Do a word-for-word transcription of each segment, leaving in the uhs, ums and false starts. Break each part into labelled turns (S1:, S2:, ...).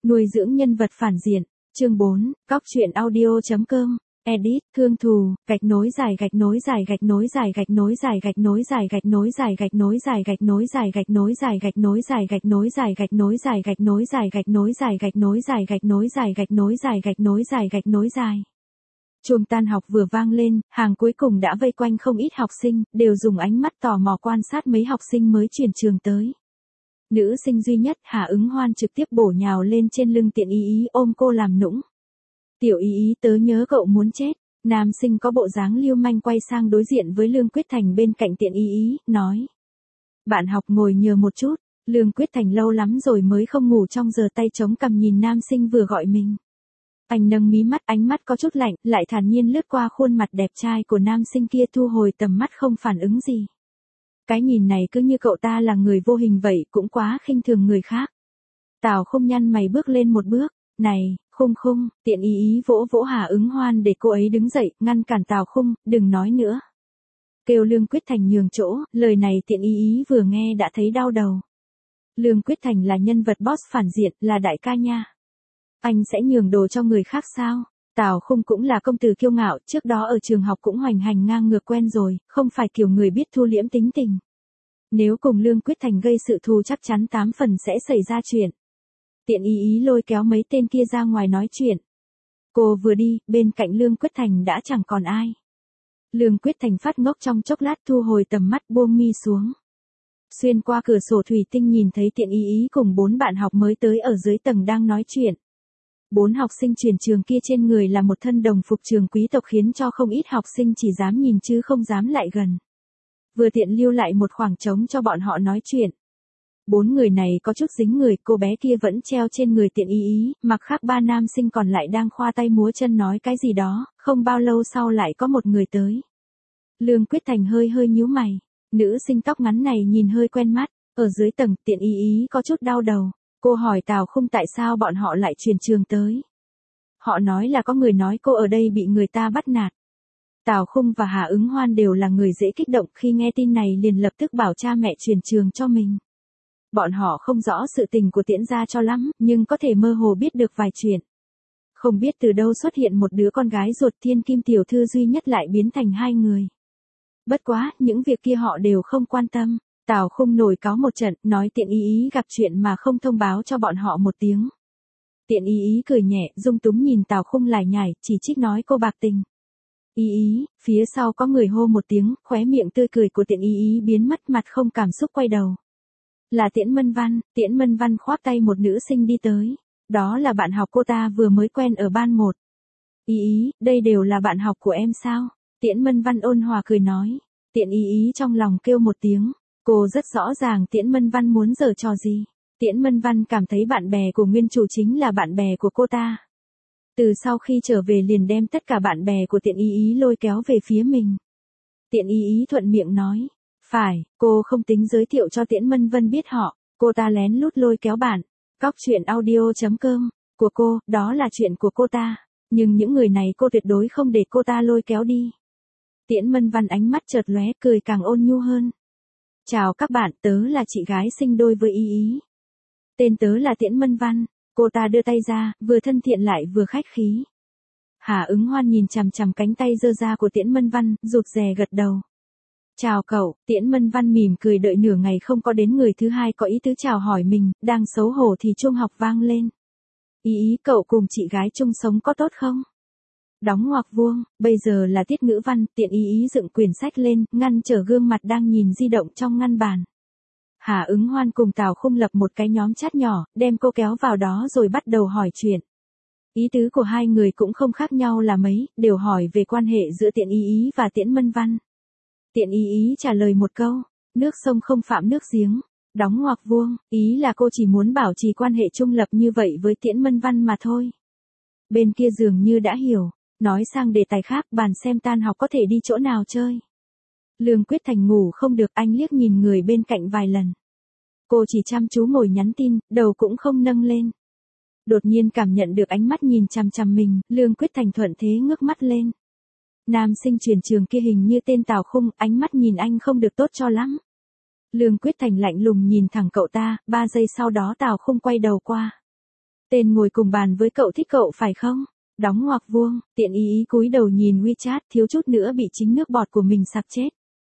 S1: Nuôi dưỡng nhân vật phản diện. Chương bốn, Cóc truyện audio.com. Edit, thương thù, gạch nối dài gạch nối dài gạch nối dài gạch nối dài gạch nối dài gạch nối dài gạch nối dài gạch nối dài gạch nối dài gạch nối dài gạch nối dài gạch nối dài gạch nối dài gạch nối dài gạch nối dài gạch nối dài gạch nối dài gạch nối dài gạch nối dài. Chuông tan học vừa vang lên, hàng cuối cùng đã vây quanh không ít học sinh, đều dùng ánh mắt tò mò quan sát mấy học sinh mới chuyển trường tới. Nữ sinh duy nhất Hà Ứng Hoan trực tiếp bổ nhào lên trên lưng Tiện Ý Ý ôm cô làm nũng. Tiểu Ý Ý tớ nhớ cậu muốn chết. Nam sinh có bộ dáng lưu manh quay sang đối diện với Lương Quyết Thành bên cạnh Tiện Ý Ý, nói. Bạn học ngồi nhờ một chút, Lương Quyết Thành lâu lắm rồi mới không ngủ trong giờ tay chống cằm nhìn nam sinh vừa gọi mình. Anh nâng mí mắt, ánh mắt có chút lạnh, lại thản nhiên lướt qua khuôn mặt đẹp trai của nam sinh kia, thu hồi tầm mắt không phản ứng gì. Cái nhìn này cứ như cậu ta là người vô hình vậy, cũng quá khinh thường người khác. Tào Khung nhăn mày bước lên một bước, này, Khung Khung, Tiện Ý Ý vỗ vỗ Hà Ứng Hoan để cô ấy đứng dậy, ngăn cản Tào Khung, đừng nói nữa. Kêu Lương Quyết Thành nhường chỗ, lời này Tiện Ý Ý vừa nghe đã thấy đau đầu. Lương Quyết Thành là nhân vật boss phản diện, là đại ca nha. Anh sẽ nhường đồ cho người khác sao? Tào Khung cũng là công tử kiêu ngạo, trước đó ở trường học cũng hoành hành ngang ngược quen rồi, không phải kiểu người biết thu liễm tính tình. Nếu cùng Lương Quyết Thành gây sự thù chắc chắn tám phần sẽ xảy ra chuyện. Tiện Ý Ý lôi kéo mấy tên kia ra ngoài nói chuyện. Cô vừa đi, bên cạnh Lương Quyết Thành đã chẳng còn ai. Lương Quyết Thành phát ngốc trong chốc lát, thu hồi tầm mắt, buông mi xuống. Xuyên qua cửa sổ thủy tinh nhìn thấy Tiện Ý Ý cùng bốn bạn học mới tới ở dưới tầng đang nói chuyện. Bốn học sinh chuyển trường kia trên người là một thân đồng phục trường quý tộc khiến cho không ít học sinh chỉ dám nhìn chứ không dám lại gần. Vừa tiện lưu lại một khoảng trống cho bọn họ nói chuyện. Bốn người này có chút dính người, cô bé kia vẫn treo trên người Tiện Ý Ý, mặc khác ba nam sinh còn lại đang khoa tay múa chân nói cái gì đó, không bao lâu sau lại có một người tới. Lương Quyết Thành hơi hơi nhíu mày, nữ sinh tóc ngắn này nhìn hơi quen mắt, ở dưới tầng Tiện Ý Ý có chút đau đầu. Cô hỏi Tào Khung tại sao bọn họ lại chuyển trường tới. Họ nói là có người nói cô ở đây bị người ta bắt nạt. Tào Khung và Hà Ứng Hoan đều là người dễ kích động, khi nghe tin này liền lập tức bảo cha mẹ chuyển trường cho mình. Bọn họ không rõ sự tình của Tiễn gia cho lắm, nhưng có thể mơ hồ biết được vài chuyện. Không biết từ đâu xuất hiện một đứa con gái ruột thiên kim tiểu thư duy nhất lại biến thành hai người. Bất quá, những việc kia họ đều không quan tâm. Tào Khung nổi cáu một trận, nói Tiện Ý Ý gặp chuyện mà không thông báo cho bọn họ một tiếng. Tiện Ý Ý cười nhẹ, dung túng nhìn Tào Khung lải nhải, chỉ trích nói cô bạc tình. Ý Ý, phía sau có người hô một tiếng, khóe miệng tươi cười của Tiện Ý Ý biến mất, mặt không cảm xúc quay đầu. Là Tiễn Mân Văn, Tiễn Mân Văn khoác tay một nữ sinh đi tới. Đó là bạn học cô ta vừa mới quen ở ban một. Ý Ý, đây đều là bạn học của em sao? Tiễn Mân Văn ôn hòa cười nói. Tiện Ý Ý trong lòng kêu một tiếng. Cô rất rõ ràng Tiễn Mân Văn muốn giở trò gì. Tiễn Mân Văn cảm thấy bạn bè của nguyên chủ chính là bạn bè của cô ta. Từ sau khi trở về liền đem tất cả bạn bè của Tiện Ý Ý lôi kéo về phía mình. Tiện Ý Ý thuận miệng nói. Phải, cô không tính giới thiệu cho Tiễn Mân Văn biết họ. Cô ta lén lút lôi kéo bạn. Cóc truyện audio.com. Của cô, đó là chuyện của cô ta. Nhưng những người này cô tuyệt đối không để cô ta lôi kéo đi. Tiễn Mân Văn ánh mắt chợt lóe, cười càng ôn nhu hơn. Chào các bạn, tớ là chị gái sinh đôi với Ý Ý. Tên tớ là Tiễn Mân Văn. Cô ta đưa tay ra, vừa thân thiện lại vừa khách khí. Hà Ứng Hoan nhìn chằm chằm cánh tay giơ ra của Tiễn Mân Văn, rụt rè gật đầu. Chào cậu, Tiễn Mân Văn mỉm cười đợi nửa ngày không có đến người thứ hai có ý tứ chào hỏi mình, đang xấu hổ thì chuông học vang lên. Ý Ý, cậu cùng chị gái chung sống có tốt không? Đóng ngoặc vuông, bây giờ là tiết ngữ văn, Tiện Ý Ý dựng quyển sách lên, ngăn trở gương mặt đang nhìn di động trong ngăn bàn. Hà Ứng Hoan cùng Tào Khung lập một cái nhóm chat nhỏ, đem cô kéo vào đó rồi bắt đầu hỏi chuyện. Ý tứ của hai người cũng không khác nhau là mấy, đều hỏi về quan hệ giữa Tiện Ý Ý và Tiễn Mân Văn. Tiện Ý Ý trả lời một câu, nước sông không phạm nước giếng, đóng ngoặc vuông, ý là cô chỉ muốn bảo trì quan hệ trung lập như vậy với Tiễn Mân Văn mà thôi. Bên kia dường như đã hiểu. Nói sang đề tài khác, bàn xem tan học có thể đi chỗ nào chơi. Lương Quyết Thành ngủ không được, anh liếc nhìn người bên cạnh vài lần. Cô chỉ chăm chú ngồi nhắn tin, đầu cũng không nâng lên. Đột nhiên cảm nhận được ánh mắt nhìn chằm chằm mình, Lương Quyết Thành thuận thế ngước mắt lên. Nam sinh chuyển trường kia hình như tên Tào Khung, ánh mắt nhìn anh không được tốt cho lắm. Lương Quyết Thành lạnh lùng nhìn thẳng cậu ta, ba giây sau đó Tào Khung quay đầu qua. Tên ngồi cùng bàn với cậu thích cậu phải không? Đóng ngoặc vuông, Tiện ý ý cúi đầu nhìn WeChat thiếu chút nữa bị chính nước bọt của mình sặc chết.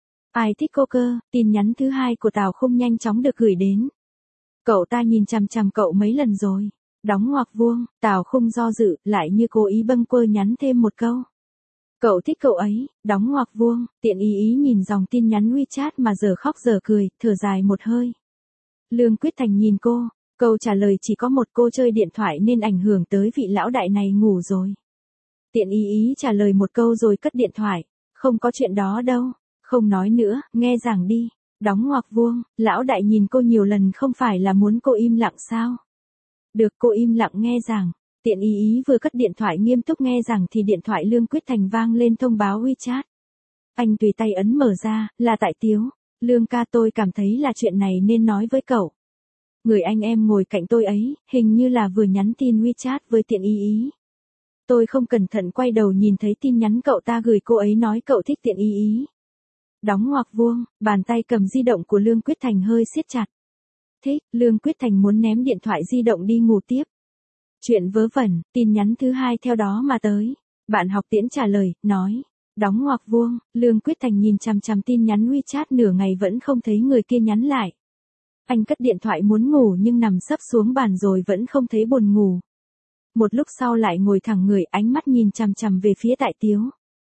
S1: Ai thích cô cơ, tin nhắn thứ hai của Tào Khung nhanh chóng được gửi đến. Cậu ta nhìn chằm chằm cậu mấy lần rồi. Đóng ngoặc vuông, Tào Khung do dự, lại như cố ý bâng quơ nhắn thêm một câu. Cậu thích cậu ấy, đóng ngoặc vuông, Tiện ý ý nhìn dòng tin nhắn WeChat mà giờ khóc giờ cười, thở dài một hơi. Lương Quyết Thành nhìn cô, câu trả lời chỉ có một: cô chơi điện thoại nên ảnh hưởng tới vị lão đại này ngủ rồi. Tiện ý ý trả lời một câu rồi cất điện thoại. Không có chuyện đó đâu, không nói nữa, nghe giảng đi. Đóng ngoặc vuông, lão đại nhìn cô nhiều lần không phải là muốn cô im lặng sao? Được, cô im lặng nghe giảng. Tiện ý ý vừa cất điện thoại nghiêm túc nghe giảng thì điện thoại Lương Quyết Thành vang lên thông báo WeChat. Anh tùy tay ấn mở ra, là tại Tiếu. Lương ca, tôi cảm thấy là chuyện này nên nói với cậu. Người anh em ngồi cạnh tôi ấy, hình như là vừa nhắn tin WeChat với Tiện ý ý. Tôi không cẩn thận quay đầu nhìn thấy tin nhắn cậu ta gửi cô ấy nói cậu thích Tiện ý ý. Đóng ngoặc vuông, bàn tay cầm di động của Lương Quyết Thành hơi siết chặt. Thích, Lương Quyết Thành muốn ném điện thoại di động đi ngủ tiếp. Chuyện vớ vẩn, tin nhắn thứ hai theo đó mà tới. Bạn học Tiễn trả lời, nói. Đóng ngoặc vuông, Lương Quyết Thành nhìn chằm chằm tin nhắn WeChat nửa ngày vẫn không thấy người kia nhắn lại. Anh cất điện thoại muốn ngủ nhưng nằm sấp xuống bàn rồi vẫn không thấy buồn ngủ. Một lúc sau lại ngồi thẳng người, ánh mắt nhìn chằm chằm về phía Tại Tiếu.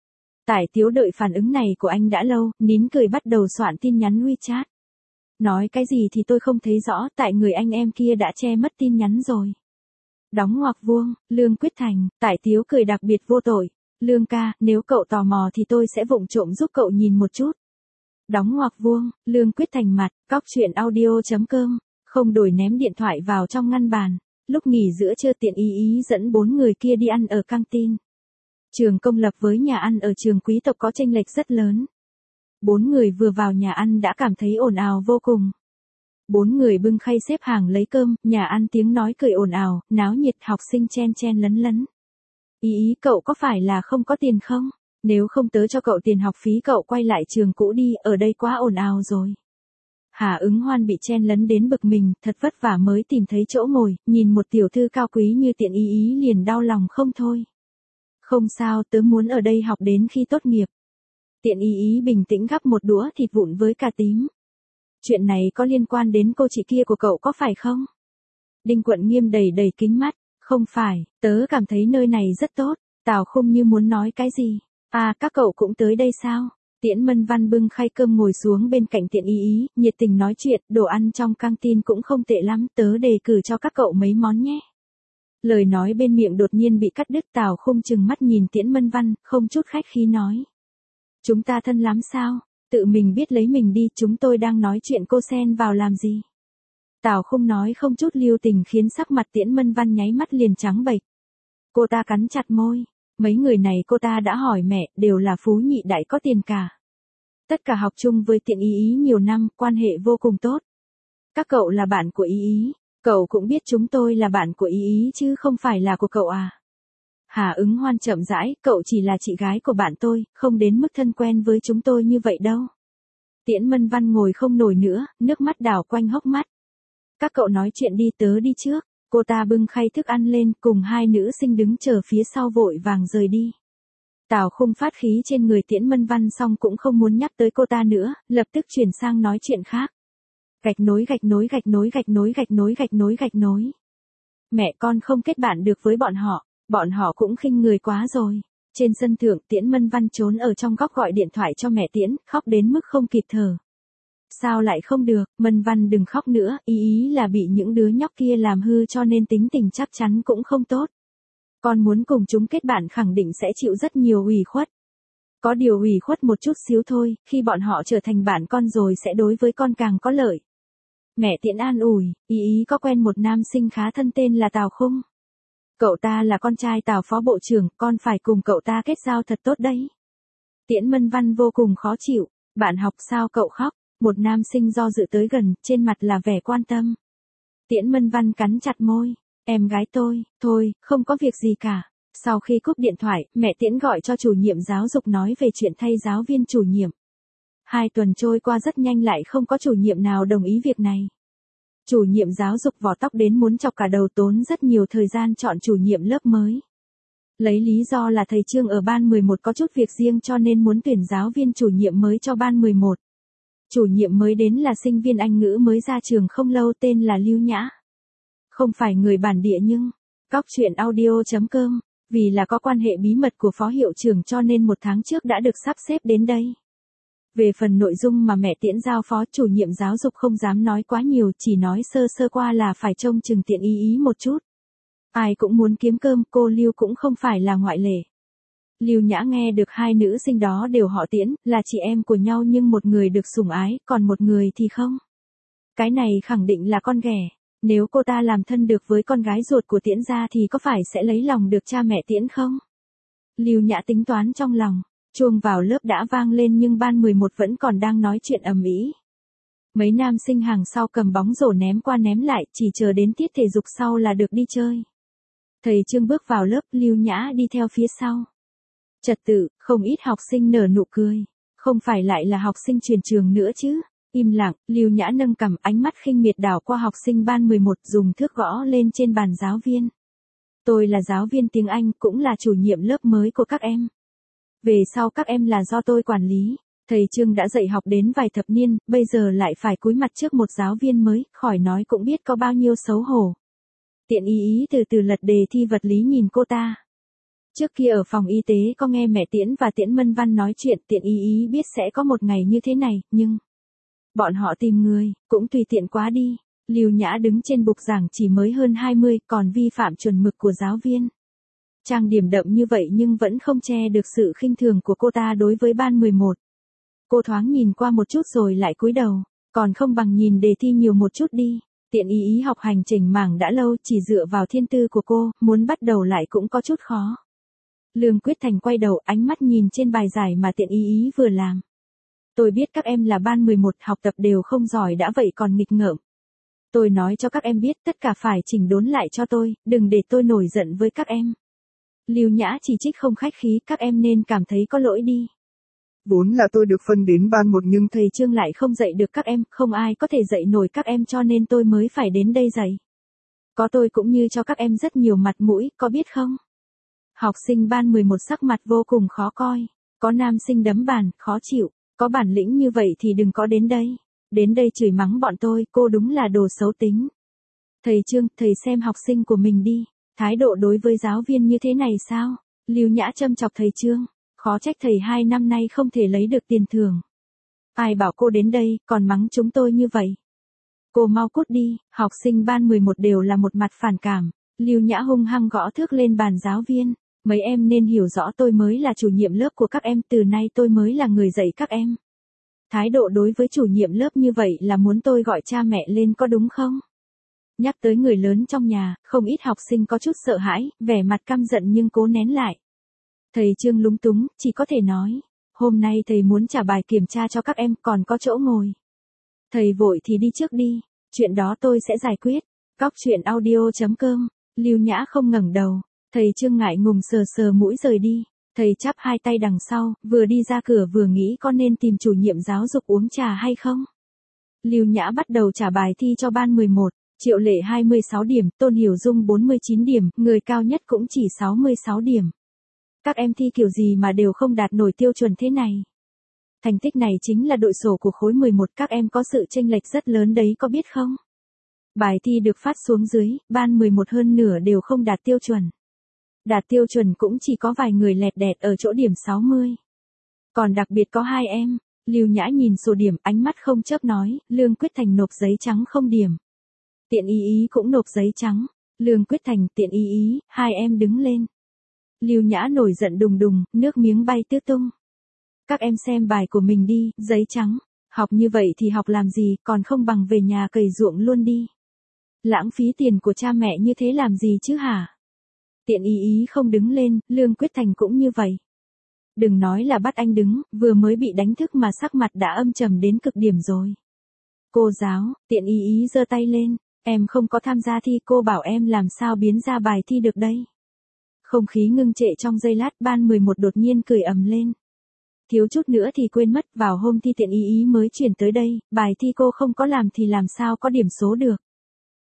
S1: Tại Tiếu đợi phản ứng này của anh đã lâu, nín cười bắt đầu soạn tin nhắn WeChat. Nói cái gì thì tôi không thấy rõ, tại người anh em kia đã che mất tin nhắn rồi. Đóng ngoặc vuông, Lương Quyết Thành, Tại Tiếu cười đặc biệt vô tội. Lương ca, nếu cậu tò mò thì tôi sẽ vụng trộm giúp cậu nhìn một chút. Đóng ngoặc vuông, Lương Quyết Thành mặt, cóc truyện audio chấm com, không đổi ném điện thoại vào trong ngăn bàn. Lúc nghỉ giữa trưa Tiện ý ý dẫn bốn người kia đi ăn ở căng tin. Trường công lập với nhà ăn ở trường quý tộc có chênh lệch rất lớn. Bốn người vừa vào nhà ăn đã cảm thấy ồn ào vô cùng. Bốn người bưng khay xếp hàng lấy cơm, nhà ăn tiếng nói cười ồn ào, náo nhiệt, học sinh chen chen lấn lấn. Ý ý, cậu có phải là không có tiền không? Nếu không tớ cho cậu tiền học phí cậu quay lại trường cũ đi, ở đây quá ồn ào rồi. Hà Ứng Hoan bị chen lấn đến bực mình, thật vất vả mới tìm thấy chỗ ngồi, nhìn một tiểu thư cao quý như Tiện ý ý liền đau lòng không thôi. Không sao, tớ muốn ở đây học đến khi tốt nghiệp. Tiện ý ý bình tĩnh gắp một đũa thịt vụn với cà tím. Chuyện này có liên quan đến cô chị kia của cậu có phải không? Đinh Quận Nghiêm đầy đầy kính mắt. Không phải, tớ cảm thấy nơi này rất tốt. Tào Khung như muốn nói cái gì. À, các cậu cũng tới đây sao? Tiễn Mân Văn bưng khay cơm ngồi xuống bên cạnh Tiện ý ý, nhiệt tình nói chuyện, đồ ăn trong căng tin cũng không tệ lắm, tớ đề cử cho các cậu mấy món nhé. Lời nói bên miệng đột nhiên bị cắt đứt. Tào Khung chừng mắt nhìn Tiễn Mân Văn, không chút khách khí nói. Chúng ta thân lắm sao? Tự mình biết lấy mình đi, chúng tôi đang nói chuyện cô xen vào làm gì? Tào Khung nói không chút lưu tình khiến sắc mặt Tiễn Mân Văn nháy mắt liền trắng bệch. Cô ta cắn chặt môi. Mấy người này cô ta đã hỏi mẹ, đều là phú nhị đại có tiền cả. Tất cả học chung với Tiện ý ý nhiều năm, quan hệ vô cùng tốt. Các cậu là bạn của ý ý, cậu cũng biết chúng tôi là bạn của ý ý chứ không phải là của cậu à. Hà Ứng Hoan chậm rãi, cậu chỉ là chị gái của bạn tôi, không đến mức thân quen với chúng tôi như vậy đâu. Tiễn Mân Văn ngồi không nổi nữa, nước mắt đảo quanh hốc mắt. Các cậu nói chuyện đi, tớ đi trước. Cô ta bưng khay thức ăn lên, cùng hai nữ sinh đứng chờ phía sau vội vàng rời đi. Tào Khung phát khí trên người Tiễn Mân Văn xong cũng không muốn nhắc tới cô ta nữa, lập tức chuyển sang nói chuyện khác. Gạch nối gạch nối gạch nối gạch nối gạch nối gạch nối gạch nối. Mẹ con không kết bạn được với bọn họ, bọn họ cũng khinh người quá rồi. Trên sân thượng Tiễn Mân Văn trốn ở trong góc gọi điện thoại cho mẹ Tiễn, khóc đến mức không kịp thở. Sao lại không được, Mân Văn đừng khóc nữa, ý ý là bị những đứa nhóc kia làm hư cho nên tính tình chắc chắn cũng không tốt. Con muốn cùng chúng kết bạn khẳng định sẽ chịu rất nhiều ủy khuất. Có điều ủy khuất một chút xíu thôi, khi bọn họ trở thành bạn con rồi sẽ đối với con càng có lợi. Mẹ Tiễn an ủi, ý ý có quen một nam sinh khá thân tên là Tào Khung. Cậu ta là con trai Tào phó bộ trưởng, con phải cùng cậu ta kết giao thật tốt đấy. Tiễn Mân Văn vô cùng khó chịu, bạn học sao cậu khóc? Một nam sinh do dự tới gần, trên mặt là vẻ quan tâm. Tiễn Mân Văn cắn chặt môi. Em gái tôi, thôi, không có việc gì cả. Sau khi cúp điện thoại, mẹ Tiễn gọi cho chủ nhiệm giáo dục nói về chuyện thay giáo viên chủ nhiệm. Hai tuần trôi qua rất nhanh lại không có chủ nhiệm nào đồng ý việc này. Chủ nhiệm giáo dục vỏ tóc đến muốn chọc cả đầu, tốn rất nhiều thời gian chọn chủ nhiệm lớp mới. Lấy lý do là thầy Trương ở ban mười một có chút việc riêng cho nên muốn tuyển giáo viên chủ nhiệm mới cho ban mười một. Chủ nhiệm mới đến là sinh viên Anh ngữ mới ra trường không lâu, tên là Lưu Nhã. Không phải người bản địa nhưng, cóc truyện audio chấm com, vì là có quan hệ bí mật của phó hiệu trưởng cho nên một tháng trước đã được sắp xếp đến đây. Về phần nội dung mà mẹ Tiễn giao phó, chủ nhiệm giáo dục không dám nói quá nhiều, chỉ nói sơ sơ qua là phải trông chừng Tiễn ý ý một chút. Ai cũng muốn kiếm cơm, cô Lưu cũng không phải là ngoại lệ. Lưu Nhã nghe được hai nữ sinh đó đều họ Tiễn, là chị em của nhau nhưng một người được sủng ái, còn một người thì không. Cái này khẳng định là con ghẻ. Nếu cô ta làm thân được với con gái ruột của Tiễn gia thì có phải sẽ lấy lòng được cha mẹ Tiễn không? Lưu Nhã tính toán trong lòng. Chuông vào lớp đã vang lên nhưng ban mười một vẫn còn đang nói chuyện ầm ĩ. Mấy nam sinh hàng sau cầm bóng rổ ném qua ném lại, chỉ chờ đến tiết thể dục sau là được đi chơi. Thầy Trương bước vào lớp, Lưu Nhã đi theo phía sau. Trật tự, không ít học sinh nở nụ cười. Không phải lại là học sinh chuyển trường nữa chứ? Im lặng, Lưu Nhã nâng cằm, ánh mắt khinh miệt đảo qua học sinh ban mười một, dùng thước gõ lên trên bàn giáo viên. Tôi là giáo viên tiếng Anh, cũng là chủ nhiệm lớp mới của các em. Về sau các em là do tôi quản lý. Thầy Trương đã dạy học đến vài thập niên, bây giờ lại phải cúi mặt trước một giáo viên mới, khỏi nói cũng biết có bao nhiêu xấu hổ. Tiện ý ý từ từ lật đề thi vật lý nhìn cô ta. Trước kia ở phòng y tế có nghe mẹ Tiễn và Tiễn Mân Văn nói chuyện, Tiện ý ý biết sẽ có một ngày như thế này, nhưng bọn họ tìm người, cũng tùy tiện quá đi. Lưu Nhã đứng trên bục giảng chỉ mới hơn hai mươi, còn vi phạm chuẩn mực của giáo viên. Trang điểm đậm như vậy nhưng vẫn không che được sự khinh thường của cô ta đối với ban mười một. Cô thoáng nhìn qua một chút rồi lại cúi đầu, còn không bằng nhìn đề thi nhiều một chút đi. Tiện ý ý học hành chỉnh mảng đã lâu, chỉ dựa vào thiên tư của cô, muốn bắt đầu lại cũng có chút khó. Lương Quyết Thành quay đầu, ánh mắt nhìn trên bài giải mà Tiện ý ý vừa làm. Tôi biết các em là ban mười một, học tập đều không giỏi đã vậy còn nghịch ngợm. Tôi nói cho các em biết tất cả phải chỉnh đốn lại cho tôi, đừng để tôi nổi giận với các em. Lưu Nhã chỉ trích không khách khí, các em nên cảm thấy có lỗi đi.
S2: Vốn là tôi được phân đến ban một nhưng
S1: thầy Trương lại không dạy được các em, không ai có thể dạy nổi các em cho nên tôi mới phải đến đây dạy. Có tôi cũng như cho các em rất nhiều mặt mũi, có biết không? Học sinh ban mười một sắc mặt vô cùng khó coi, có nam sinh đấm bàn, khó chịu, có bản lĩnh như vậy thì đừng có đến đây. Đến đây chửi mắng bọn tôi, cô đúng là đồ xấu tính. Thầy Trương, thầy xem học sinh của mình đi, thái độ đối với giáo viên như thế này sao? Lưu Nhã châm chọc thầy Trương, khó trách thầy hai năm nay không thể lấy được tiền thưởng. Ai bảo cô đến đây, còn mắng chúng tôi như vậy? Cô mau cút đi, học sinh ban mười một đều là một mặt phản cảm. Lưu Nhã hung hăng gõ thước lên bàn giáo viên. Mấy em nên hiểu rõ tôi mới là chủ nhiệm lớp của các em, từ nay tôi mới là người dạy các em. Thái độ đối với chủ nhiệm lớp như vậy là muốn tôi gọi cha mẹ lên có đúng không? Nhắc tới người lớn trong nhà, không ít học sinh có chút sợ hãi, vẻ mặt căm giận nhưng cố nén lại. Thầy Trương lúng túng, chỉ có thể nói, hôm nay thầy muốn trả bài kiểm tra cho các em, còn có chỗ ngồi. Thầy vội thì đi trước đi, chuyện đó tôi sẽ giải quyết. Cóc truyện audio chấm com, Lưu Nhã không ngẩng đầu, thầy Trương ngại ngùng sờ sờ mũi rời đi. Thầy chắp hai tay đằng sau, vừa đi ra cửa vừa nghĩ có nên tìm chủ nhiệm giáo dục uống trà hay không. Lưu Nhã bắt đầu trả bài thi cho ban mười một, Triệu Lệ hai mươi sáu điểm, Tôn Hiểu Dung bốn mươi chín điểm, người cao nhất cũng chỉ sáu mươi sáu điểm. Các em thi kiểu gì mà đều không đạt nổi tiêu chuẩn thế này. Thành tích này chính là đội sổ của khối mười một, các em có sự chênh lệch rất lớn đấy có biết không? Bài thi được phát xuống dưới, ban mười một hơn nửa đều không đạt tiêu chuẩn. Đạt tiêu chuẩn cũng chỉ có vài người lẹt đẹt ở chỗ điểm sáu mươi. Còn đặc biệt có hai em. Lưu Nhã nhìn sổ điểm, ánh mắt không chớp nói, Lương Quyết Thành nộp giấy trắng không điểm. Tiện ý ý cũng nộp giấy trắng. Lương Quyết Thành, Tiện ý ý, hai em đứng lên. Lưu Nhã nổi giận đùng đùng, nước miếng bay tứ tung. Các em xem bài của mình đi, giấy trắng. Học như vậy thì học làm gì, còn không bằng về nhà cày ruộng luôn đi. Lãng phí tiền của cha mẹ như thế làm gì chứ hả? Tiện ý ý không đứng lên, Lương Quyết Thành cũng như vậy. Đừng nói là bắt anh đứng, vừa mới bị đánh thức mà sắc mặt đã âm trầm đến cực điểm rồi. Cô giáo, Tiện ý ý giơ tay lên, em không có tham gia thi, cô bảo em làm sao biến ra bài thi được đây. Không khí ngưng trệ trong giây lát, ban mười một đột nhiên cười ầm lên. Thiếu chút nữa thì quên mất, vào hôm thi Tiện ý ý mới chuyển tới đây, bài thi cô không có làm thì làm sao có điểm số được.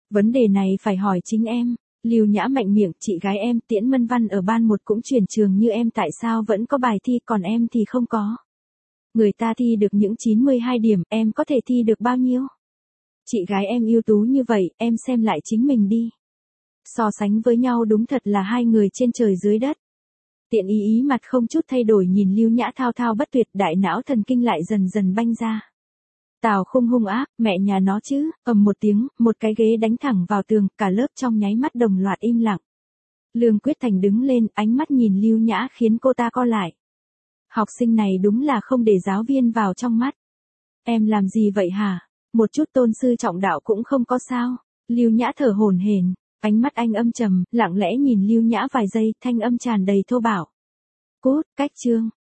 S1: Vấn đề này phải hỏi chính em. Lưu Nhã mạnh miệng, chị gái em Tiễn Mân Văn ở ban một cũng chuyển trường như em, tại sao vẫn có bài thi còn em thì không có. Người ta thi được những chín mươi hai điểm, em có thể thi được bao nhiêu? Chị gái em ưu tú như vậy, em xem lại chính mình đi. So sánh với nhau đúng thật là hai người trên trời dưới đất. Tiện ý ý mặt không chút thay đổi nhìn Lưu Nhã thao thao bất tuyệt, đại não thần kinh lại dần dần banh ra. Tào Khung hung ác, mẹ nhà nó chứ, ầm một tiếng, một cái ghế đánh thẳng vào tường, cả lớp trong nháy mắt đồng loạt im lặng. Lương Quyết Thành đứng lên, ánh mắt nhìn Lưu Nhã khiến cô ta co lại. Học sinh này đúng là không để giáo viên vào trong mắt. Em làm gì vậy hả? Một chút tôn sư trọng đạo cũng không có sao? Lưu Nhã thở hổn hển, ánh mắt anh âm trầm, lặng lẽ nhìn Lưu Nhã vài giây, thanh âm tràn đầy thô bạo. Cút, cách chương.